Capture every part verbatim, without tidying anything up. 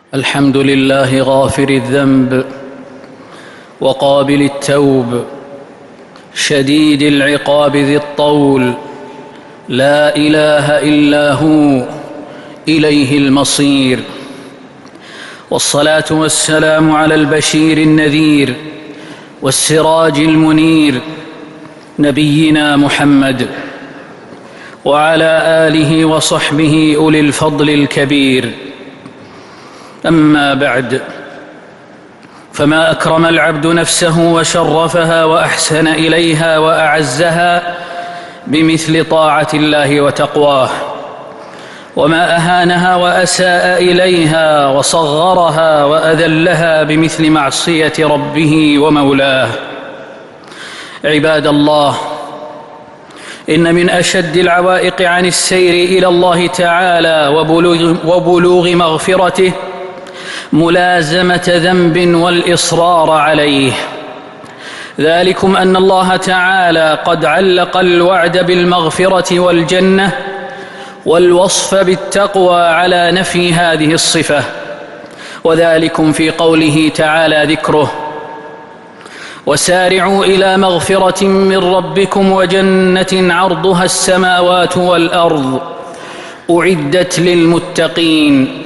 الحمد لله غافر الذنب وقابل التوب شديد العقاب ذي الطول، لا إله إلا هو إليه المصير. والصلاة والسلام على البشير النذير والسراج المنير نبينا محمد وعلى آله وصحبه أولي الفضل الكبير. أما بعد، فما أكرم العبد نفسه وشرفها وأحسن إليها وأعزها بمثل طاعة الله وتقواه، وما أهانها وأساء إليها وصغرها وأذلها بمثل معصية ربه ومولاه. عباد الله، إن من أشد العوائق عن السير إلى الله تعالى وبلوغ, وبلوغ مغفرته ملازمة ذنب والإصرار عليه. ذلكم أن الله تعالى قد علق الوعد بالمغفرة والجنة والوصف بالتقوى على نفي هذه الصفة، وذلكم في قوله تعالى ذكره: وسارعوا إلى مغفرة من ربكم وجنة عرضها السماوات والأرض أعدت للمتقين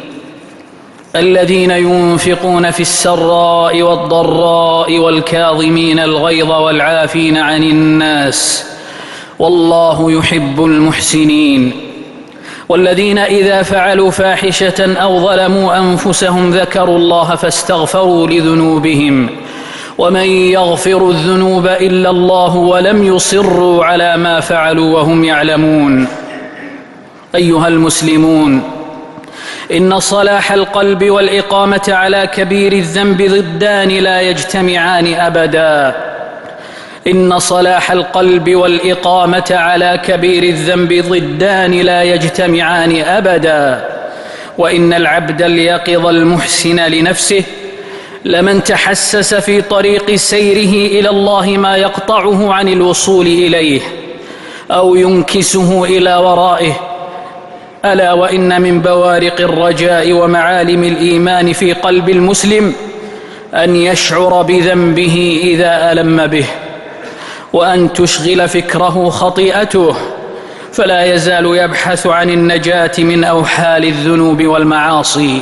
الذين ينفقون في السراء والضراء والكاظمين الغيظ والعافين عن الناس والله يحب المحسنين، والذين إذا فعلوا فاحشة أو ظلموا أنفسهم ذكروا الله فاستغفروا لذنوبهم ومن يغفر الذنوب إلا الله ولم يصروا على ما فعلوا وهم يعلمون. أيها المسلمون، إن صلاح القلب والإقامة على كبير الذنب ضدان لا يجتمعان أبدا. إن صلاح القلب والإقامة على كبير الذنب ضدان لا يجتمعان أبدا. وإن العبد اليقظ المحسن لنفسه لمن تحسس في طريق سيره إلى الله ما يقطعه عن الوصول إليه أو ينكسه إلى ورائه. ألا وإن من بوارق الرجاء ومعالم الإيمان في قلب المسلم أن يشعر بذنبه إذا ألم به، وأن تشغل فكره خطيئته، فلا يزال يبحث عن النجاة من أوحال الذنوب والمعاصي.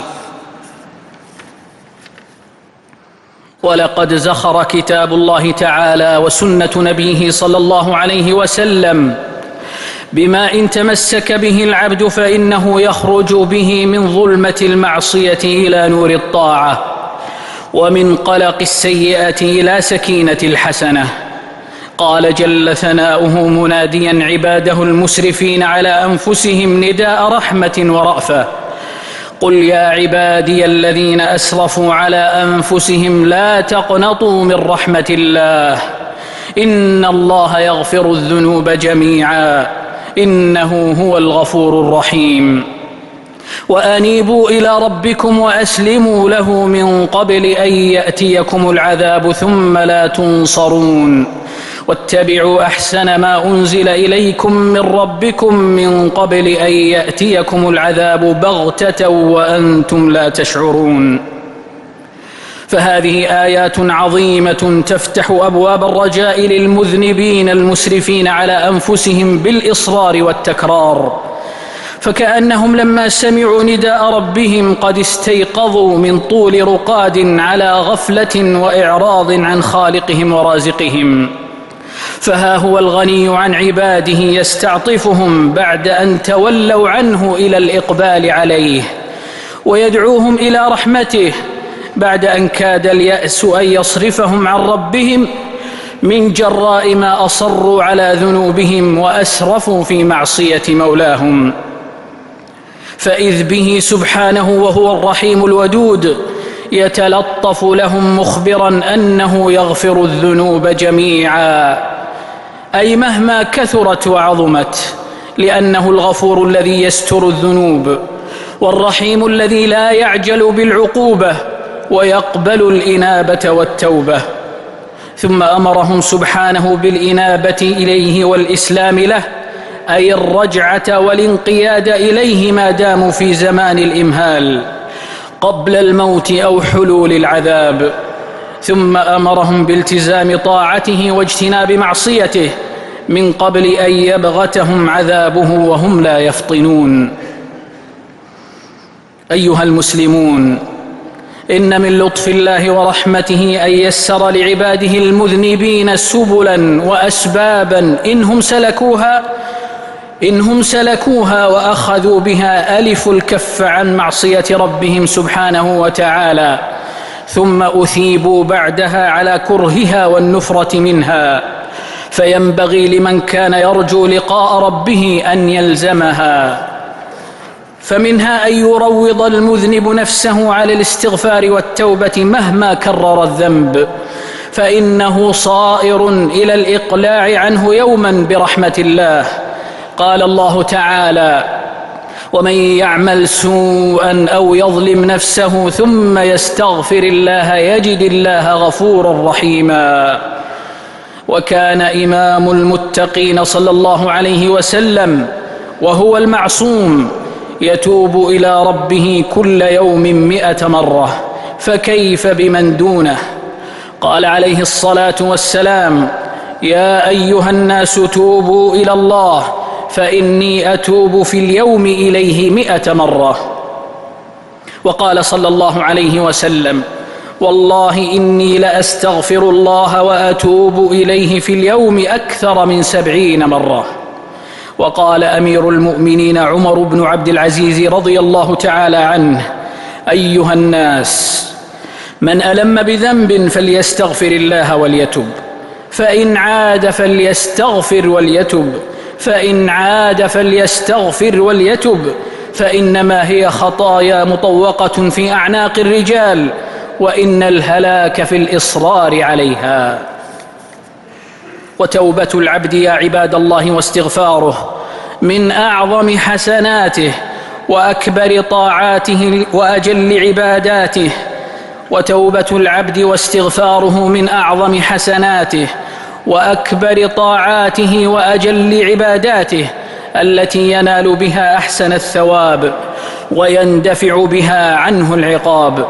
ولقد زخر كتاب الله تعالى وسنة نبيه صلى الله عليه وسلم بما إن تمسك به العبد فإنه يخرج به من ظلمة المعصية إلى نور الطاعة، ومن قلق السيئة إلى سكينة الحسنة. قال جل ثناؤه مناديا عباده المسرفين على أنفسهم نداء رحمة ورأفة: قل يا عبادي الذين أسرفوا على أنفسهم لا تقنطوا من رحمة الله إن الله يغفر الذنوب جميعا إنه هو الغفور الرحيم. وأنيبوا إلى ربكم وأسلموا له من قبل أن يأتيكم العذاب ثم لا تنصرون، واتبعوا أحسن ما أنزل إليكم من ربكم من قبل أن يأتيكم العذاب بغتة وأنتم لا تشعرون. فهذه آيات عظيمة تفتح أبواب الرجاء للمذنبين المسرفين على أنفسهم بالإصرار والتكرار، فكأنهم لما سمعوا نداء ربهم قد استيقظوا من طول رقاد على غفلة وإعراض عن خالقهم ورازقهم. فها هو الغني عن عباده يستعطفهم بعد أن تولوا عنه إلى الإقبال عليه، ويدعوهم إلى رحمته بعد أن كاد اليأس أن يصرفهم عن ربهم من جراء ما أصروا على ذنوبهم وأسرفوا في معصية مولاهم. فإذ به سبحانه وهو الرحيم الودود يتلطف لهم مخبرا أنه يغفر الذنوب جميعا، أي مهما كثرت وعظمت، لأنه الغفور الذي يستر الذنوب، والرحيم الذي لا يعجل بالعقوبة ويقبل الإنابة والتوبة. ثم أمرهم سبحانه بالإنابة إليه والإسلام له، أي الرجعة والانقياد إليه ما داموا في زمان الإمهال. قبل الموت أو حلول العذاب، ثم أمرهم بالتزام طاعته واجتناب معصيته من قبل أن يبغتهم عذابه وهم لا يفطنون. أيها المسلمون، إن من لطف الله ورحمته أن يسر لعباده المذنبين سبلا وأسبابا إنهم سلكوها إنهم سلكوها وأخذوا بها ألفوا الكف عن معصية ربهم سبحانه وتعالى، ثم أثيبوا بعدها على كرهها والنفرة منها، فينبغي لمن كان يرجو لقاء ربه أن يلزمها. فمنها أن يروض المذنب نفسه على الاستغفار والتوبة مهما كرر الذنب، فإنه صائر إلى الإقلاع عنه يوما برحمة الله. قال الله تعالى: ومن يعمل سوءا أو يظلم نفسه ثم يستغفر الله يجد الله غفورا رحيما. وكان إمام المتقين صلى الله عليه وسلم وهو المعصوم يتوب إلى ربه كل يوم مئة مرة، فكيف بمن دونه؟ قال عليه الصلاة والسلام: يا أيها الناس توبوا إلى الله فإني أتوب في اليوم إليه مئة مرة. وقال صلى الله عليه وسلم: والله إني لأستغفر الله وأتوب إليه في اليوم أكثر من سبعين مرة. وقال أمير المؤمنين عمر بن عبد العزيز رضي الله تعالى عنه: أيها الناس، من ألم بذنب فليستغفر الله وليتب، فإن عاد فليستغفر وليتب، فإن عاد فليستغفر وليتب، فإنما هي خطايا مطوقة في أعناق الرجال، وإن الهلاك في الإصرار عليها. وتوبة العبد يا عباد الله واستغفاره من أعظم حسناته وأكبر طاعاته وأجل عباداته. وتوبة العبد واستغفاره من أعظم حسناته وأكبر طاعاته وأجل عباداته التي ينال بها أحسن الثواب ويندفع بها عنه العقاب.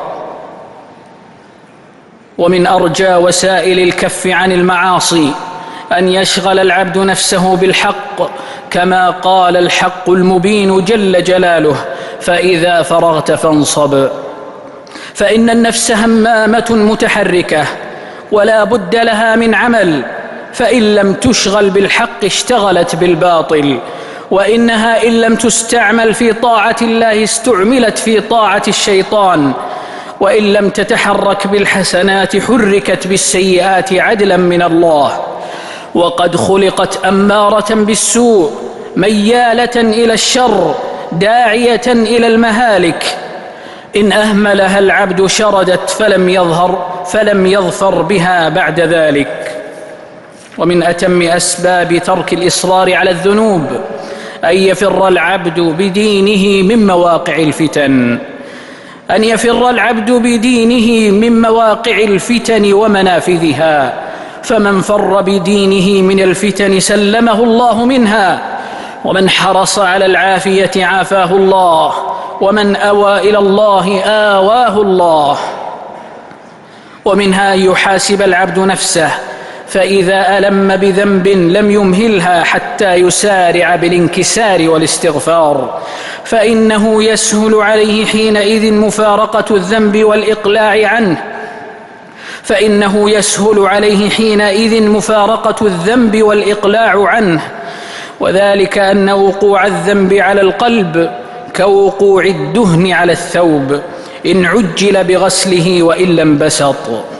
ومن أرجى وسائل الكف عن المعاصي أن يشغل العبد نفسه بالحق، كما قال الحق المبين جل جلاله: فإذا فرغت فانصب. فإن النفس همامة متحركة ولا بد لها من عمل، فإن لم تشغل بالحق اشتغلت بالباطل، وإنها إن لم تستعمل في طاعة الله استعملت في طاعة الشيطان، وإن لم تتحرك بالحسنات حركت بالسيئات عدلا من الله. وقد خلقت أمارة بالسوء ميالة إلى الشر داعية إلى المهالك، إن أهملها العبد شردت فلم يظهر فلم يظفر بها بعد ذلك. ومن أتم أسباب ترك الإصرار على الذنوب أن يفر العبد بدينه من مواقع الفتن أن يفر العبد بدينه من مواقع الفتن ومنافذها، فمن فر بدينه من الفتن سلمه الله منها، ومن حرص على العافية عافاه الله، ومن أوى إلى الله آواه الله. ومنها أن يحاسب العبد نفسه، فإذا ألم بذنب لم يمهلها حتى يسارع بالانكسار والاستغفار، فإنه يسهل عليه حينئذ مفارقة الذنب والإقلاع عنه فإنه يسهل عليه حينئذ مفارقة الذنب والإقلاع عنه وذلك أن وقوع الذنب على القلب كوقوع الدهن على الثوب إن عجل بغسله وإلا انبسط.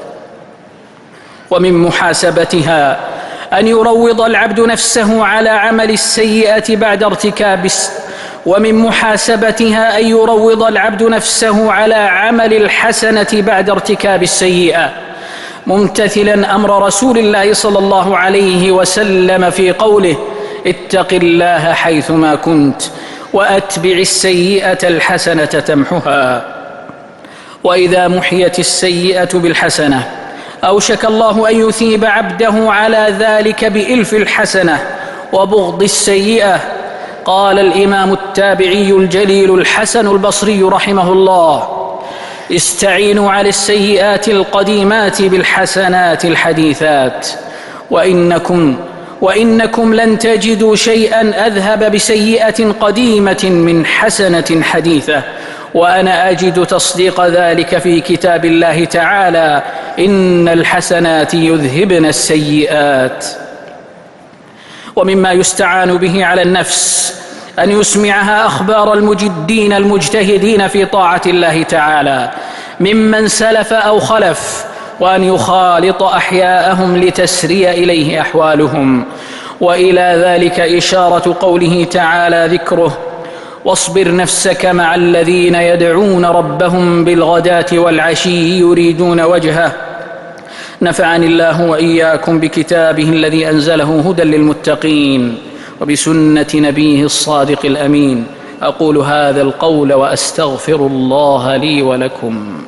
ومن محاسبتها أن يروض العبد نفسه على عمل السيئة بعد ارتكاب ومن محاسبتها أن يروض العبد نفسه على عمل الحسنة بعد ارتكاب السيئة، ممتثلا أمر رسول الله صلى الله عليه وسلم في قوله: اتق الله حيثما كنت وأتبع السيئة الحسنة تمحها. وإذا محيت السيئة بالحسنة أوشك الله أن يثيب عبده على ذلك بإلف الحسنة وبغض السيئة. قال الإمام التابعي الجليل الحسن البصري رحمه الله: استعينوا على السيئات القديمات بالحسنات الحديثات، وإنكم, وإنكم لن تجدوا شيئا أذهب بسيئة قديمة من حسنة حديثة، وأنا أجد تصديق ذلك في كتاب الله تعالى: إن الحسنات يذهبن السيئات. ومما يستعان به على النفس أن يسمعها أخبار المجدين المجتهدين في طاعة الله تعالى ممن سلف أو خلف، وأن يخالط أحياءهم لتسري إليه أحوالهم. وإلى ذلك إشارة قوله تعالى ذكره: واصبر نفسك مع الذين يدعون ربهم بالغداة والعشي يريدون وجهه. نفعني الله وإياكم بكتابه الذي أنزله هدى للمتقين وبسنة نبيه الصادق الأمين. أقول هذا القول وأستغفر الله لي ولكم.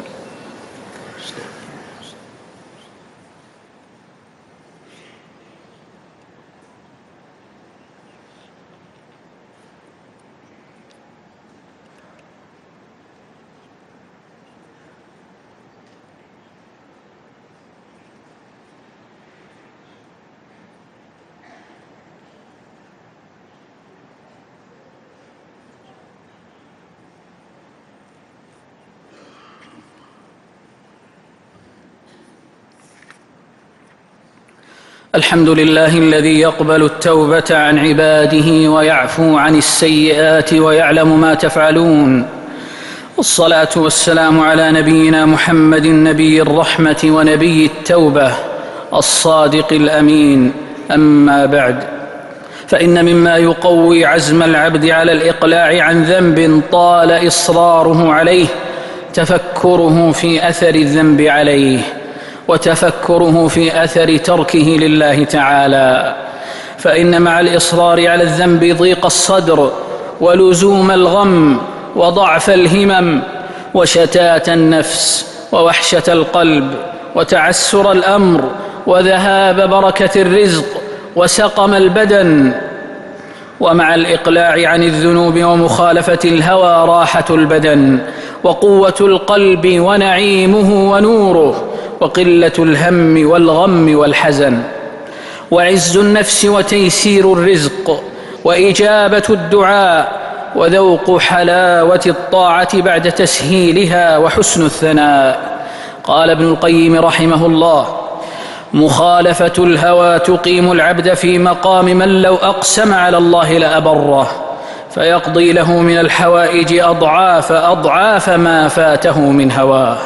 الحمد لله الذي يقبل التوبة عن عباده ويعفو عن السيئات ويعلم ما تفعلون، والصلاة والسلام على نبينا محمد نبي الرحمة ونبي التوبة الصادق الأمين. أما بعد، فإن مما يقوي عزم العبد على الإقلاع عن ذنب طال إصراره عليه تفكره في أثر الذنب عليه، وتفكره في أثر تركه لله تعالى. فإن مع الإصرار على الذنب ضيق الصدر ولزوم الغم وضعف الهمم وشتات النفس ووحشة القلب وتعسر الأمر وذهاب بركة الرزق وسقم البدن. ومع الإقلاع عن الذنوب ومخالفة الهوى راحة البدن وقوة القلب ونعيمه ونوره وقلة الهم والغم والحزن وعز النفس وتيسير الرزق وإجابة الدعاء وذوق حلاوة الطاعة بعد تسهيلها وحسن الثناء. قال ابن القيم رحمه الله: مخالفة الهوى تقيم العبد في مقام من لو أقسم على الله لأبره، فيقضي له من الحوائج أضعاف أضعاف ما فاته من هواه.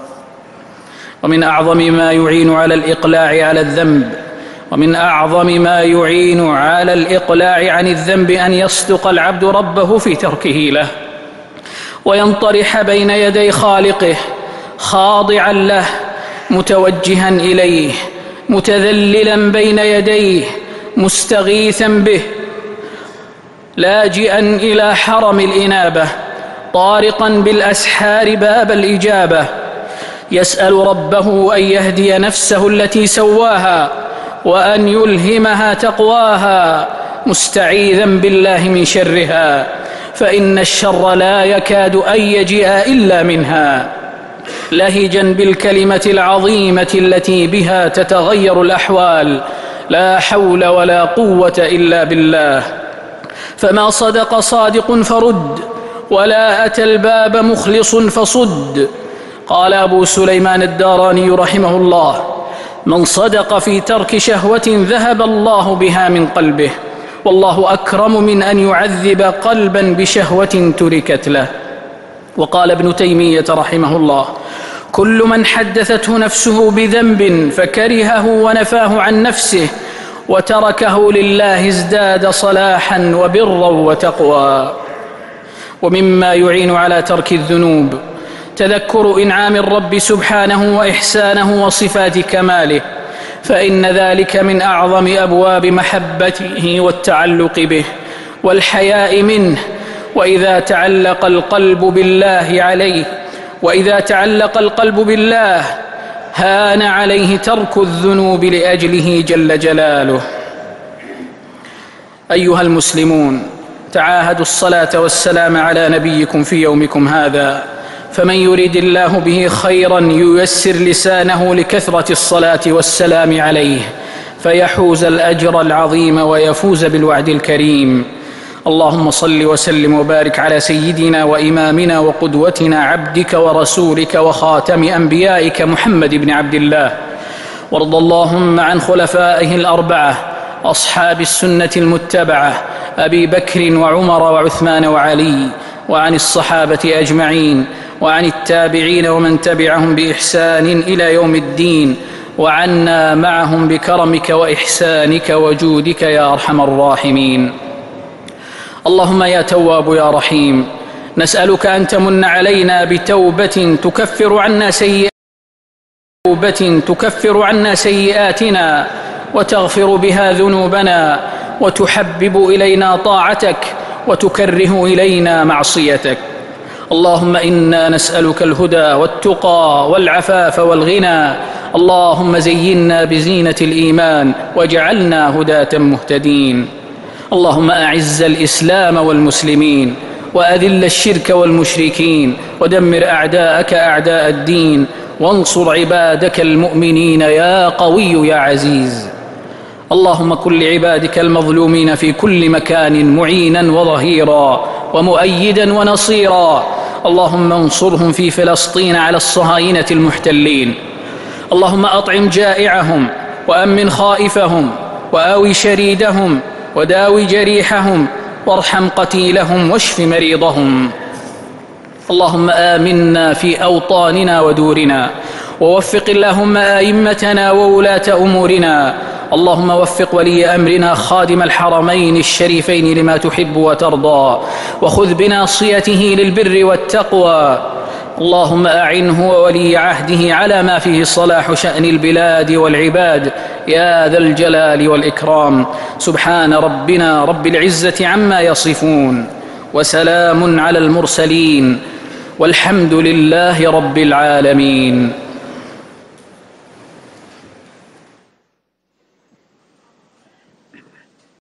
ومن أعظم ما يعين على الإقلاع على الذنب ومن أعظم ما يعين على الإقلاع عن الذنب أن يصدق العبد ربه في تركه له، وينطرح بين يدي خالقه خاضعا له متوجها إليه متذللا بين يديه مستغيثا به لاجئا إلى حرم الإنابة طارقا بالأسحار باب الإجابة، يسأل ربه أن يهدي نفسه التي سواها وأن يلهمها تقواها مستعيذا بالله من شرها، فإن الشر لا يكاد أن يجيء إلا منها، لهجا بالكلمة العظيمة التي بها تتغير الأحوال: لا حول ولا قوة إلا بالله. فما صدق صادق فرد، ولا أتى الباب مخلص فصد. قال أبو سليمان الداراني رحمه الله: من صدق في ترك شهوة ذهب الله بها من قلبه، والله أكرم من أن يعذب قلبا بشهوة تركت له. وقال ابن تيمية رحمه الله: كل من حدثته نفسه بذنب فكرهه ونفاه عن نفسه وتركه لله ازداد صلاحا وبرا وتقوى. ومما يعين على ترك الذنوب تذكر إنعام الرب سبحانه وإحسانه وصفات كماله، فإن ذلك من أعظم أبواب محبته والتعلق به والحياء منه. وإذا تعلق القلب بالله عليه وإذا تعلق القلب بالله هان عليه ترك الذنوب لأجله جل جلاله. أيها المسلمون، تعاهدوا الصلاة والسلام على نبيكم في يومكم هذا، فمن يرد الله به خيرا ييسر لسانه لكثرة الصلاة والسلام عليه فيحوز الأجر العظيم ويفوز بالوعد الكريم. اللهم صل وسلم وبارك على سيدنا وإمامنا وقدوتنا عبدك ورسولك وخاتم أنبيائك محمد بن عبد الله، وارض اللهم عن خلفائه الأربعة أصحاب السنة المتبعة أبي بكر وعمر وعثمان وعلي، وعن الصحابة أجمعين، وعن التابعين ومن تبعهم بإحسان إلى يوم الدين، وعنا معهم بكرمك وإحسانك وجودك يا أرحم الراحمين. اللهم يا تواب يا رحيم، نسألك أن تمن علينا بتوبة تكفر عنا سيئاتنا توبة تكفر عنا سيئاتنا وتغفر بها ذنوبنا وتحبب إلينا طاعتك وتكره إلينا معصيتك. اللهم إنا نسألك الهدى والتقى والعفاف والغنى. اللهم زينا بزينة الإيمان واجعلنا هداة مهتدين. اللهم أعز الإسلام والمسلمين وأذل الشرك والمشركين ودمر أعداءك أعداء الدين وانصر عبادك المؤمنين يا قوي يا عزيز. اللهم كن لعبادك المظلومين في كل مكان معينا وظهيرا ومؤيدا ونصيرا. اللهم انصرهم في فلسطين على الصهاينة المحتلين. اللهم أطعم جائعهم وأمن خائفهم وآوي شريدهم وداوي جريحهم وارحم قتيلهم واشف مريضهم. اللهم آمنا في أوطاننا ودورنا، ووفق اللهم آئمتنا وولاة أمورنا. اللهم وفق ولي أمرنا خادم الحرمين الشريفين لما تحب وترضى، وخذ بناصيته للبر والتقوى. اللهم أعنه وولي عهده على ما فيه صلاح شأن البلاد والعباد يا ذا الجلال والإكرام. سبحان ربنا رب العزة عما يصفون، وسلام على المرسلين، والحمد لله رب العالمين.